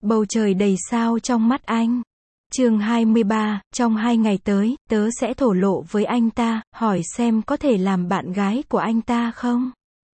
Bầu trời đầy sao trong mắt anh. Chương 23, trong 2 ngày tới, tớ sẽ thổ lộ với anh ta, hỏi xem có thể làm bạn gái của anh ta không?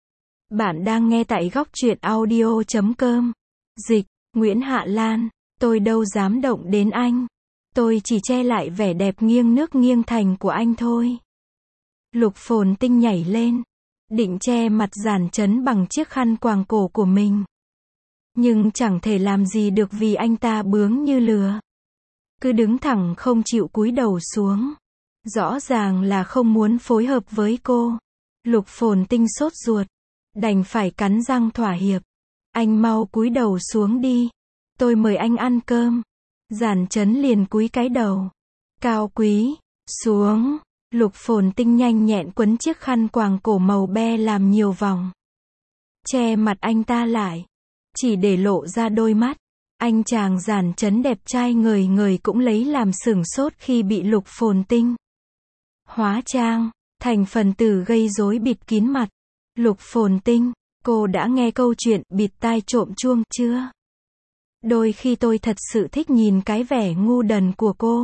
Bạn đang nghe tại góc truyện audio.com. Dịch, Nguyễn Hạ Lan. Tôi đâu dám động đến anh. Tôi chỉ che lại vẻ đẹp nghiêng nước nghiêng thành của anh thôi. Lục Phồn Tinh nhảy lên, định che mặt Giản Chấn bằng chiếc khăn quàng cổ của mình. Nhưng chẳng thể làm gì được vì anh ta bướng như lừa. Cứ đứng thẳng không chịu cúi đầu xuống. Rõ ràng là không muốn phối hợp với cô. Lục Phồn Tinh sốt ruột, đành phải cắn răng thỏa hiệp. Anh mau cúi đầu xuống đi. Tôi mời anh ăn cơm. Giản Chấn liền cúi cái đầu. Cao Quý, xuống. Lục Phồn Tinh nhanh nhẹn quấn chiếc khăn quàng cổ màu be làm nhiều vòng. Che mặt anh ta lại. Chỉ để lộ ra đôi mắt. Anh chàng Giản Chấn đẹp trai ngời ngời cũng lấy làm sửng sốt khi bị Lục Phồn Tinh hóa trang thành phần tử gây rối bịt kín mặt. Lục Phồn Tinh, cô đã nghe câu chuyện bịt tai trộm chuông chưa? Đôi khi tôi thật sự thích nhìn cái vẻ ngu đần của cô.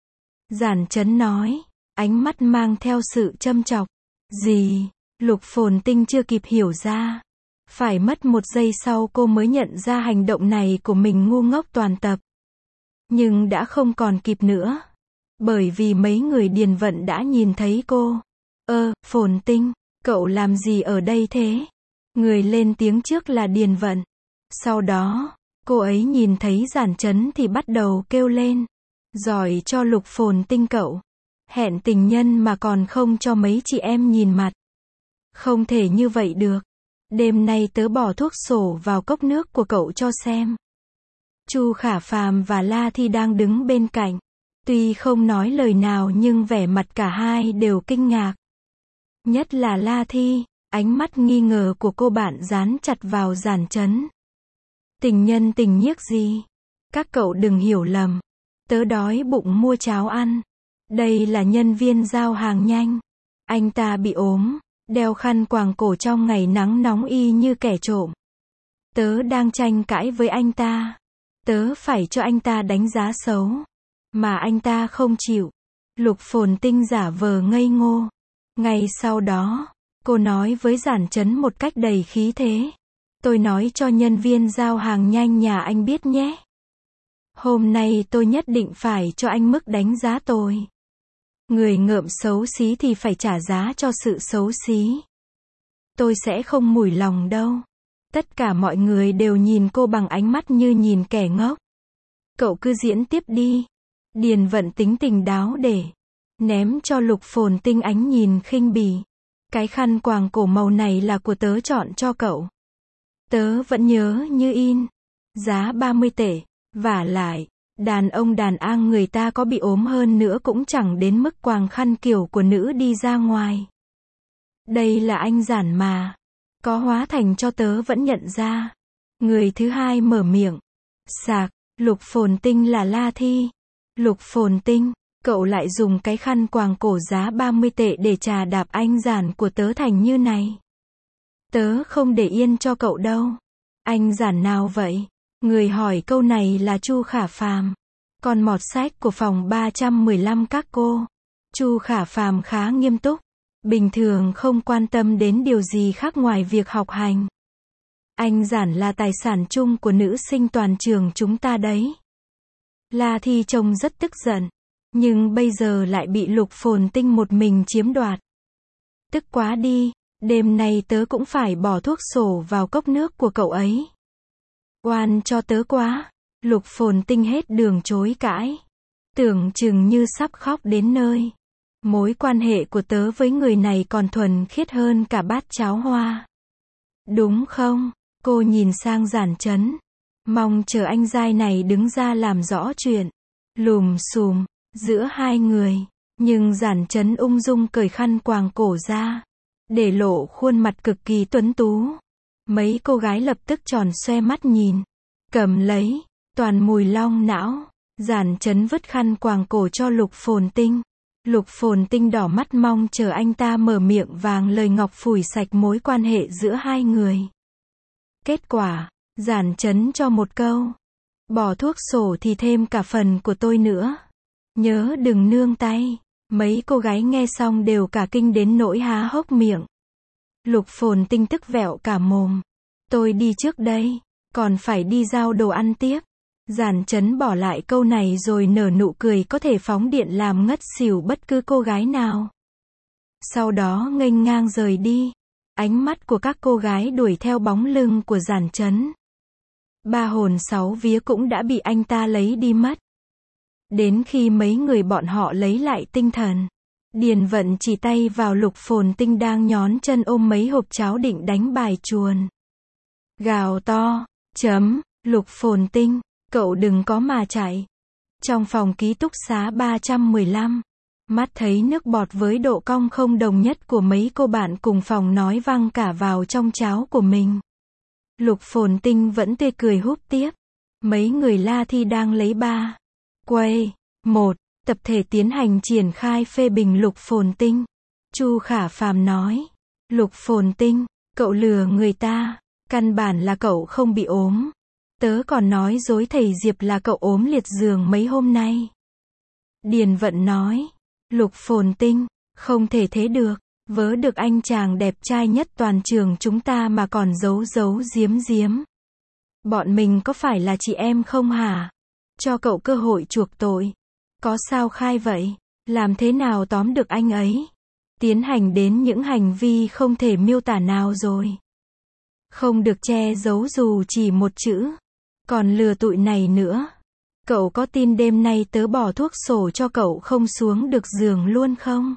Giản Chấn nói, ánh mắt mang theo sự châm chọc. Gì? Lục Phồn Tinh chưa kịp hiểu ra. Phải mất 1 giây sau cô mới nhận ra hành động này của mình ngu ngốc toàn tập. Nhưng đã không còn kịp nữa. Bởi vì mấy người Điền Vận đã nhìn thấy cô. Phồn Tinh, cậu làm gì ở đây thế? Người lên tiếng trước là Điền Vận. Sau đó, cô ấy nhìn thấy Giản Chấn thì bắt đầu kêu lên. Giỏi cho Lục Phồn Tinh cậu. Hẹn tình nhân mà còn không cho mấy chị em nhìn mặt. Không thể như vậy được. Đêm nay tớ bỏ thuốc sổ vào cốc nước của cậu cho xem. Chu Khả Phàm và La Thi đang đứng bên cạnh. Tuy không nói lời nào nhưng vẻ mặt cả hai đều kinh ngạc. Nhất là La Thi, ánh mắt nghi ngờ của cô bạn dán chặt vào Giản Chấn. Tình nhân tình nhiếc gì? Các cậu đừng hiểu lầm. Tớ đói bụng mua cháo ăn. Đây là nhân viên giao hàng nhanh. Anh ta bị ốm, đeo khăn quàng cổ trong ngày nắng nóng y như kẻ trộm. Tớ đang tranh cãi với anh ta. Tớ phải cho anh ta đánh giá xấu. Mà anh ta không chịu. Lục Phồn Tinh giả vờ ngây ngô. Ngay sau đó, cô nói với Giản Chấn một cách đầy khí thế. Tôi nói cho nhân viên giao hàng nhanh nhà anh biết nhé. Hôm nay tôi nhất định phải cho anh mức đánh giá tồi. Người ngợm xấu xí thì phải trả giá cho sự xấu xí. Tôi sẽ không mủi lòng đâu. Tất cả mọi người đều nhìn cô bằng ánh mắt như nhìn kẻ ngốc. Cậu cứ diễn tiếp đi. Điền Vận tính tình đáo để ném cho Lục Phồn Tinh ánh nhìn khinh bỉ. Cái khăn quàng cổ màu này là của tớ chọn cho cậu. Tớ vẫn nhớ như in. Giá 30 tệ. Vả lại, đàn ông đàn an người ta có bị ốm hơn nữa cũng chẳng đến mức quàng khăn kiểu của nữ đi ra ngoài. Đây là anh Giản mà. Có hóa thành cho tớ vẫn nhận ra. Người thứ hai mở miệng. Sạc, Lục Phồn Tinh là La Thi. Lục Phồn Tinh, cậu lại dùng cái khăn quàng cổ giá 30 tệ để trà đạp anh Giản của tớ thành như này. Tớ không để yên cho cậu đâu. Anh Giản nào vậy? Người hỏi câu này là Chu Khả Phàm, con mọt sách của phòng 315 các cô. Chu Khả Phàm khá nghiêm túc, bình thường không quan tâm đến điều gì khác ngoài việc học hành. Anh Giản là tài sản chung của nữ sinh toàn trường chúng ta đấy. La Thi trông rất tức giận, nhưng bây giờ lại bị Lục Phồn Tinh một mình chiếm đoạt. Tức quá đi, đêm nay tớ cũng phải bỏ thuốc sổ vào cốc nước của cậu ấy. Oan cho tớ quá. Lục Phồn Tinh hết đường chối cãi. Tưởng chừng như sắp khóc đến nơi. Mối quan hệ của tớ với người này còn thuần khiết hơn cả bát cháo hoa. Đúng không? Cô nhìn sang Giản Chấn. Mong chờ anh giai này đứng ra làm rõ chuyện. Lùm xùm, giữa hai người. Nhưng Giản Chấn ung dung cởi khăn quàng cổ ra. Để lộ khuôn mặt cực kỳ tuấn tú. Mấy cô gái lập tức tròn xoe mắt nhìn. Cầm lấy, toàn mùi long não. Giản Chấn vứt khăn quàng cổ cho Lục Phồn Tinh. Lục Phồn Tinh đỏ mắt mong chờ anh ta mở miệng vàng lời ngọc phủi sạch mối quan hệ giữa hai người. Kết quả, Giản Chấn cho một câu. Bỏ thuốc sổ thì thêm cả phần của tôi nữa. Nhớ đừng nương tay. Mấy cô gái nghe xong đều cả kinh đến nỗi há hốc miệng. Lục Phồn Tinh tức vẹo cả mồm. Tôi đi trước đây, còn phải đi giao đồ ăn tiếp. Giản Chấn bỏ lại câu này rồi nở nụ cười có thể phóng điện làm ngất xỉu bất cứ cô gái nào. Sau đó nghênh ngang rời đi. Ánh mắt của các cô gái đuổi theo bóng lưng của Giản Chấn. Ba hồn sáu vía cũng đã bị anh ta lấy đi mất. Đến khi mấy người bọn họ lấy lại tinh thần, Điền Vận chỉ tay vào Lục Phồn Tinh đang nhón chân ôm mấy hộp cháo định đánh bài chuồn. Gào to, Lục Phồn Tinh, cậu đừng có mà chạy. Trong phòng ký túc xá 315, mắt thấy nước bọt với độ cong không đồng nhất của mấy cô bạn cùng phòng nói văng cả vào trong cháo của mình. Lục Phồn Tinh vẫn tươi cười húp tiếp. Mấy người La Thi đang lấy ba. Quay. 1. Tập thể tiến hành triển khai phê bình Lục Phồn Tinh. Chu Khả Phàm nói. Lục Phồn Tinh, cậu lừa người ta. Căn bản là cậu không bị ốm. Tớ còn nói dối thầy Diệp là cậu ốm liệt giường mấy hôm nay. Điền Vận nói. Lục Phồn Tinh, không thể thế được. Vớ được anh chàng đẹp trai nhất toàn trường chúng ta mà còn giấu giấu giếm giếm. Bọn mình có phải là chị em không hả? Cho cậu cơ hội chuộc tội. Có sao khai vậy? Làm thế nào tóm được anh ấy? Tiến hành đến những hành vi không thể miêu tả nào rồi. Không được che giấu dù chỉ một chữ. Còn lừa tụi này nữa. Cậu có tin đêm nay tớ bỏ thuốc sổ cho cậu không xuống được giường luôn không?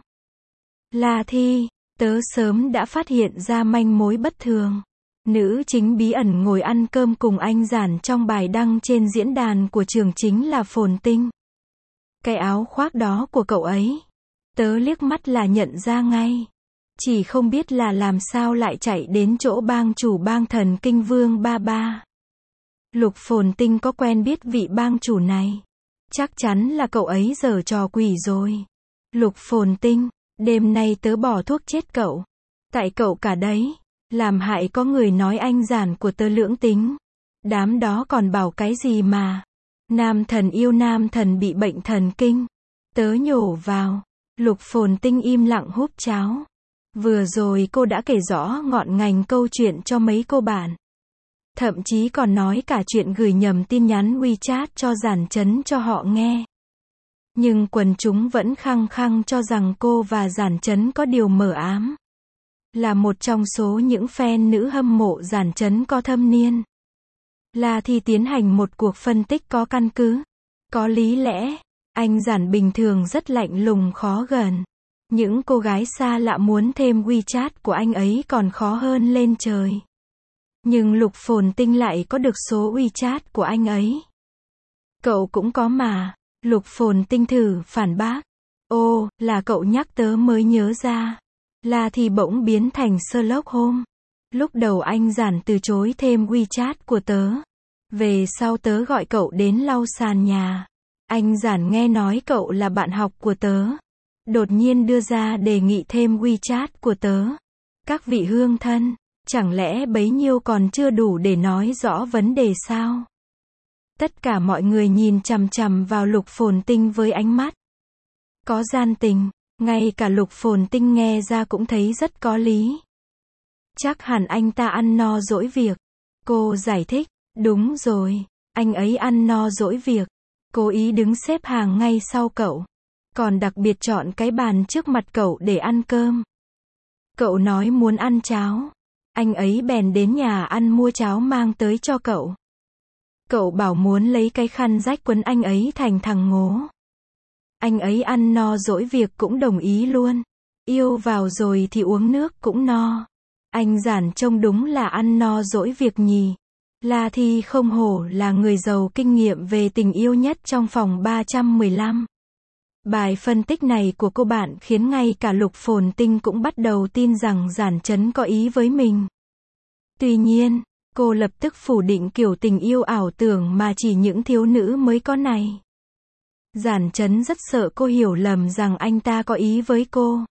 La Thi, tớ sớm đã phát hiện ra manh mối bất thường. Nữ chính bí ẩn ngồi ăn cơm cùng anh Giản trong bài đăng trên diễn đàn của trường chính là Phồn Tinh. Cái áo khoác đó của cậu ấy. Tớ liếc mắt là nhận ra ngay. Chỉ không biết là làm sao lại chạy đến chỗ bang chủ bang thần kinh Vương Ba Ba. Lục Phồn Tinh có quen biết vị bang chủ này. Chắc chắn là cậu ấy giở trò quỷ rồi. Lục Phồn Tinh, đêm nay tớ bỏ thuốc chết cậu. Tại cậu cả đấy. Làm hại có người nói anh Giản của tớ lưỡng tính. Đám đó còn bảo cái gì mà. Nam thần yêu nam thần bị bệnh thần kinh. Tớ nhổ vào. Lục Phồn Tinh im lặng húp cháo. Vừa rồi cô đã kể rõ ngọn ngành câu chuyện cho mấy cô bạn. Thậm chí còn nói cả chuyện gửi nhầm tin nhắn WeChat cho Giản Chấn cho họ nghe. Nhưng quần chúng vẫn khăng khăng cho rằng cô và Giản Chấn có điều mờ ám. Là một trong số những fan nữ hâm mộ Giản Chấn có thâm niên. La Thi tiến hành một cuộc phân tích có căn cứ, có lý lẽ. Anh Giản bình thường rất lạnh lùng khó gần. Những cô gái xa lạ muốn thêm WeChat của anh ấy còn khó hơn lên trời. Nhưng Lục Phồn Tinh lại có được số WeChat của anh ấy. Cậu cũng có mà. Lục Phồn Tinh thử phản bác. Ô, là cậu nhắc tớ mới nhớ ra. La Thi bỗng biến thành Sherlock Holmes. Lúc đầu anh Giản từ chối thêm WeChat của tớ. Về sau tớ gọi cậu đến lau sàn nhà. Anh Giản nghe nói cậu là bạn học của tớ. Đột nhiên đưa ra đề nghị thêm WeChat của tớ. Các vị hương thân, chẳng lẽ bấy nhiêu còn chưa đủ để nói rõ vấn đề sao? Tất cả mọi người nhìn chằm chằm vào Lục Phồn Tinh với ánh mắt có gian tình. Ngay cả Lục Phồn Tinh nghe ra cũng thấy rất có lý. Chắc hẳn anh ta ăn no dỗi việc. Cô giải thích. Đúng rồi, anh ấy ăn no dỗi việc. Cố ý đứng xếp hàng ngay sau cậu. Còn đặc biệt chọn cái bàn trước mặt cậu để ăn cơm. Cậu nói muốn ăn cháo. Anh ấy bèn đến nhà ăn mua cháo mang tới cho cậu. Cậu bảo muốn lấy cái khăn rách quấn anh ấy thành thằng ngố. Anh ấy ăn no dỗi việc cũng đồng ý luôn. Yêu vào rồi thì uống nước cũng no. Anh Giản trông đúng là ăn no dỗi việc nhỉ. La Thi không hổ là người giàu kinh nghiệm về tình yêu nhất trong phòng 315. Bài phân tích này của cô bạn khiến ngay cả Lục Phồn Tinh cũng bắt đầu tin rằng Giản Chấn có ý với mình. Tuy nhiên, cô lập tức phủ định kiểu tình yêu ảo tưởng mà chỉ những thiếu nữ mới có này. Giản Chấn rất sợ cô hiểu lầm rằng anh ta có ý với cô.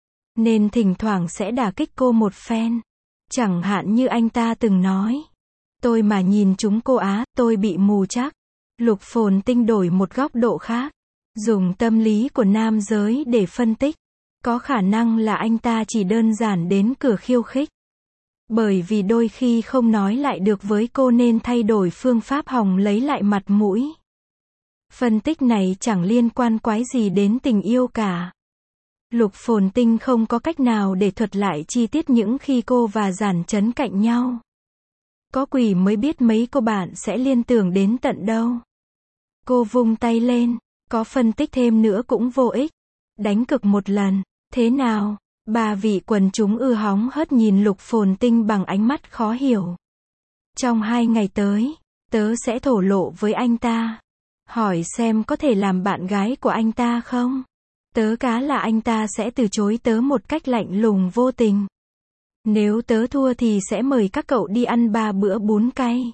Nên thỉnh thoảng sẽ đả kích cô một phen. Chẳng hạn như anh ta từng nói. Tôi mà nhìn chúng cô á, tôi bị mù chắc. Lục Phồn Tinh đổi một góc độ khác, dùng tâm lý của nam giới để phân tích. Có khả năng là anh ta chỉ đơn giản đến cửa khiêu khích. Bởi vì đôi khi không nói lại được với cô nên thay đổi phương pháp hòng lấy lại mặt mũi. Phân tích này chẳng liên quan quái gì đến tình yêu cả. Lục Phồn Tinh không có cách nào để thuật lại chi tiết những khi cô và Giản Chấn cạnh nhau. Có quỷ mới biết mấy cô bạn sẽ liên tưởng đến tận đâu. Cô vung tay lên, có phân tích thêm nữa cũng vô ích. Đánh cược một lần, thế nào? Ba vị quần chúng hóng hớt nhìn Lục Phồn Tinh bằng ánh mắt khó hiểu. Trong 2 ngày tới, tớ sẽ thổ lộ với anh ta. Hỏi xem có thể làm bạn gái của anh ta không? Tớ cá là anh ta sẽ từ chối tớ một cách lạnh lùng vô tình. Nếu tớ thua thì sẽ mời các cậu đi ăn 3 bữa bún cay.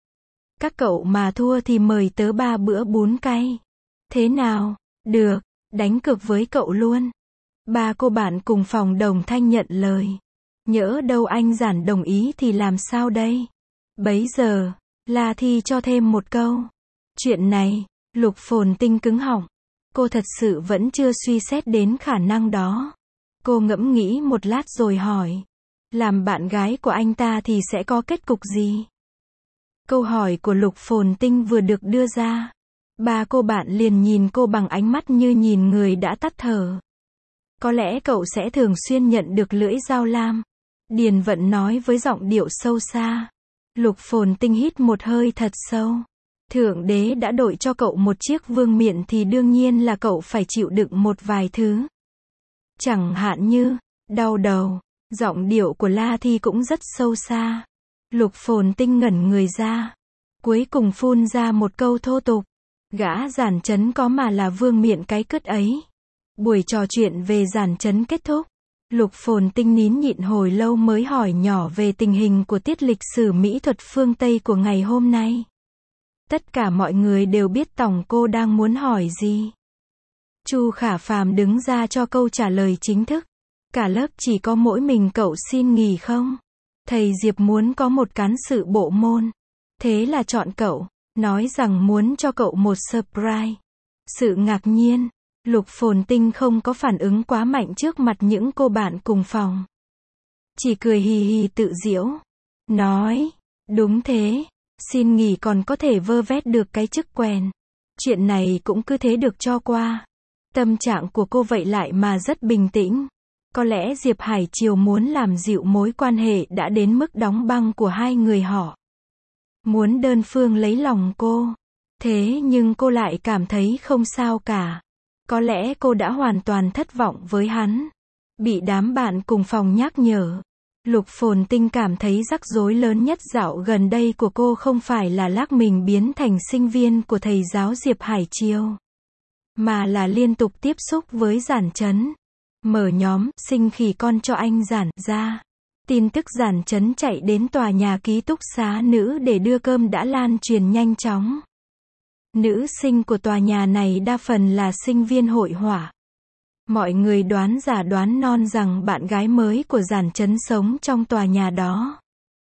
Các cậu mà thua thì mời tớ 3 bữa bún cay. Thế nào? Được, đánh cược với cậu luôn. 3 cô bạn cùng phòng đồng thanh nhận lời. Nhỡ đâu anh Giản đồng ý thì làm sao đây? Bấy giờ, La Thi cho thêm một câu. Chuyện này, Lục Phồn Tinh cứng họng. Cô thật sự vẫn chưa suy xét đến khả năng đó. Cô ngẫm nghĩ một lát rồi hỏi. Làm bạn gái của anh ta thì sẽ có kết cục gì? Câu hỏi của Lục Phồn Tinh vừa được đưa ra. 3 cô bạn liền nhìn cô bằng ánh mắt như nhìn người đã tắt thở. Có lẽ cậu sẽ thường xuyên nhận được lưỡi dao lam. Điền Vận nói với giọng điệu sâu xa. Lục Phồn Tinh hít một hơi thật sâu. Thượng đế đã đổi cho cậu một chiếc vương miện thì đương nhiên là cậu phải chịu đựng một vài thứ. Chẳng hạn như, đau đầu. Giọng điệu của La Thi cũng rất sâu xa. Lục Phồn Tinh ngẩn người ra. Cuối cùng phun ra một câu thô tục. Gã Giản Chấn có mà là vương miện cái cứt ấy. Buổi trò chuyện về Giản Chấn kết thúc. Lục Phồn Tinh nín nhịn hồi lâu mới hỏi nhỏ về tình hình của tiết lịch sử mỹ thuật phương Tây của ngày hôm nay. Tất cả mọi người đều biết tổng cô đang muốn hỏi gì. Chu Khả Phàm đứng ra cho câu trả lời chính thức. Cả lớp chỉ có mỗi mình cậu xin nghỉ không? Thầy Diệp muốn có một cán sự bộ môn. Thế là chọn cậu, nói rằng muốn cho cậu một surprise. Sự ngạc nhiên, Lục Phồn Tinh không có phản ứng quá mạnh trước mặt những cô bạn cùng phòng. Chỉ cười hì hì tự giễu. Nói, đúng thế, xin nghỉ còn có thể vơ vét được cái chức quèn. Chuyện này cũng cứ thế được cho qua. Tâm trạng của cô vậy lại mà rất bình tĩnh. Có lẽ Diệp Hải Triều muốn làm dịu mối quan hệ đã đến mức đóng băng của hai người họ. Muốn đơn phương lấy lòng cô. Thế nhưng cô lại cảm thấy không sao cả. Có lẽ cô đã hoàn toàn thất vọng với hắn. Bị đám bạn cùng phòng nhắc nhở. Lục Phồn Tinh cảm thấy rắc rối lớn nhất dạo gần đây của cô không phải là lắc mình biến thành sinh viên của thầy giáo Diệp Hải Triều. Mà là liên tục tiếp xúc với Giản Chấn. Mở nhóm, sinh khỉ con cho anh Giản ra. Tin tức Giản Chấn chạy đến tòa nhà ký túc xá nữ để đưa cơm đã lan truyền nhanh chóng. Nữ sinh của tòa nhà này đa phần là sinh viên hội họa. Mọi người đoán giả đoán non rằng bạn gái mới của Giản Chấn sống trong tòa nhà đó.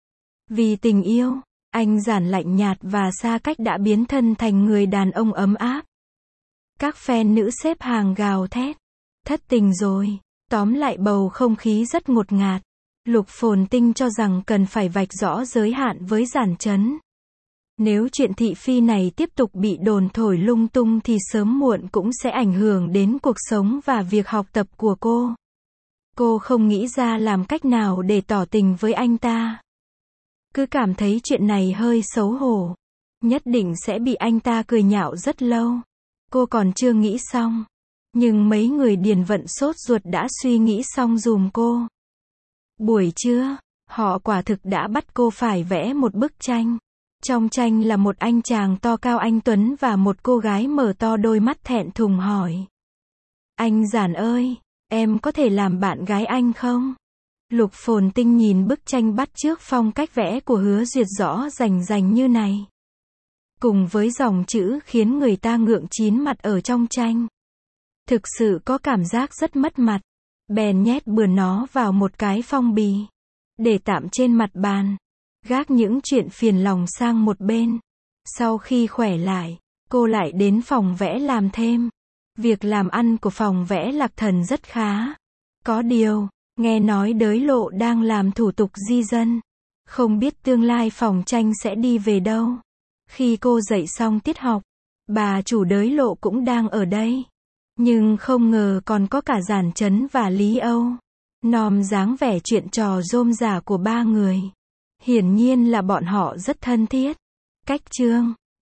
Vì tình yêu, anh Giản lạnh nhạt và xa cách đã biến thân thành người đàn ông ấm áp. Các fan nữ xếp hàng gào thét. Thất tình rồi. Tóm lại bầu không khí rất ngột ngạt. Lục Phồn Tinh cho rằng cần phải vạch rõ giới hạn với Giản Chấn. Nếu chuyện thị phi này tiếp tục bị đồn thổi lung tung thì sớm muộn cũng sẽ ảnh hưởng đến cuộc sống và việc học tập của cô. Cô không nghĩ ra làm cách nào để tỏ tình với anh ta. Cứ cảm thấy chuyện này hơi xấu hổ. Nhất định sẽ bị anh ta cười nhạo rất lâu. Cô còn chưa nghĩ xong. Nhưng mấy người Điền Vận sốt ruột đã suy nghĩ xong dùm cô. Buổi trưa, họ quả thực đã bắt cô phải vẽ một bức tranh. Trong tranh là một anh chàng to cao anh tuấn và một cô gái mở to đôi mắt thẹn thùng hỏi. Anh Giản ơi, em có thể làm bạn gái anh không? Lục Phồn Tinh nhìn bức tranh bắt chước phong cách vẽ của Hứa Duyệt rõ rành rành như này. Cùng với dòng chữ khiến người ta ngượng chín mặt ở trong tranh. Thực sự có cảm giác rất mất mặt. Bèn nhét bừa nó vào một cái phong bì. Để tạm trên mặt bàn. Gác những chuyện phiền lòng sang một bên. Sau khi khỏe lại, cô lại đến phòng vẽ làm thêm. Việc làm ăn của phòng vẽ Lạc Thần rất khá. Có điều, nghe nói Đới Lộ đang làm thủ tục di dân. Không biết tương lai phòng tranh sẽ đi về đâu. Khi cô dạy xong tiết học, bà chủ Đới Lộ cũng đang ở đây. Nhưng không ngờ còn có cả Giản Chấn và Lý Âu. Nom dáng vẻ chuyện trò rôm rả của ba người. Hiển nhiên là bọn họ rất thân thiết. Cách chương